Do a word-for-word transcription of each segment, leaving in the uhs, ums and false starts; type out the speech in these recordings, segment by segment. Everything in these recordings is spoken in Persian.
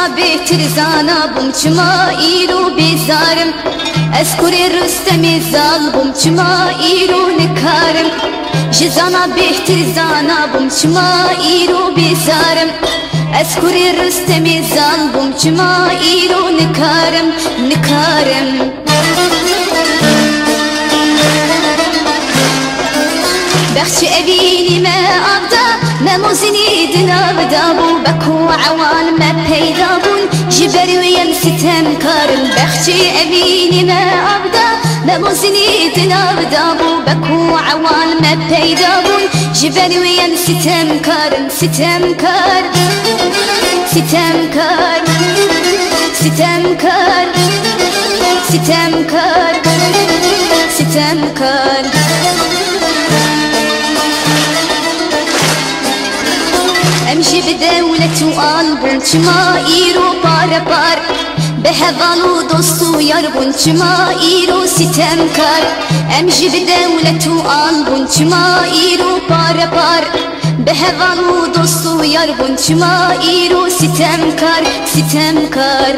زانا بهتر زانا بوم چما ایرو بیزارم از کوری رستمی زال بوم چما ایرو نکارم جزانا بهتر زانا بوم چما ایرو بیزارم از کوری رستمی زال بوم چما ایرو نکارم نکارم بخش اوینی ما آبدا مموزنی دناب دابو بکو عوان ما پیدا بون جبر ویم ستم کارم بخش اوینی ما آبدا مموزنی دناب دابو بکو عوان ما پیدا بون جبر ویم ستم کارم ستم کار ستم کار ستم کار ستم کار ستم کار امشي بدولة وقلبون چما ايرو بار بار بهوالو دوستو ياربون چما ايرو ستم كار امشي بدولة وقلبون چما ايرو بار بار بهوالو دوستو ياربون چما ايرو ستم كار ستم كار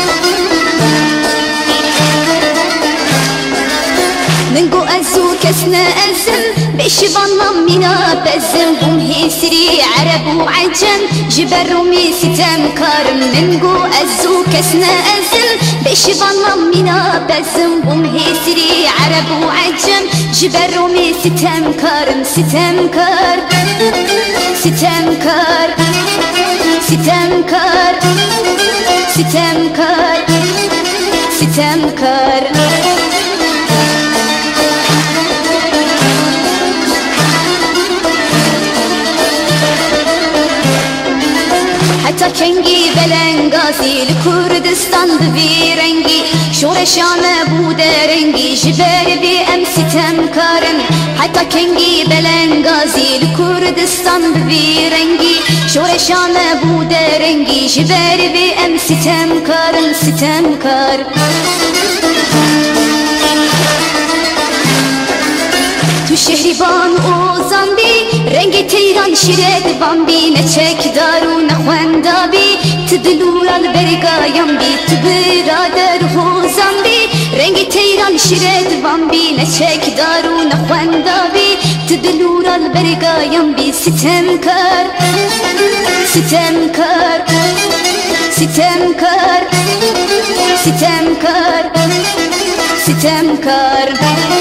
منگو ازو کسنا ازم بشبان منا بزم بوم هيسري عرب وعجم جبر رومي ستم كارم منگو ازو كسنا ازم بشبان منا بزم بوم هيسري عرب وعجم جبر رومي ستم كارم ستم كار ستم كار ستم كار ستم كار ستم كار حتى کنگی بلنگازی لکردستان بوی رنگی شورشان بود رنگی جبر بی ام ستم کارم حتى کنگی بلنگازی لکردستان بوی رنگی شورشان بود رنگی جبر بی ام ستم کارم ستم کار تو شهری بان و زنبی رنگ تیران شیرد بامبی نچک دارو نخوندابی تدلول البرگایم بی تبرادر و زنبی رنگ تیران شیرد بامبی نچک دارو نخوندابی تدلول البرگایم بی ستم کار ستم کار ستم کار ستم کار ستم کار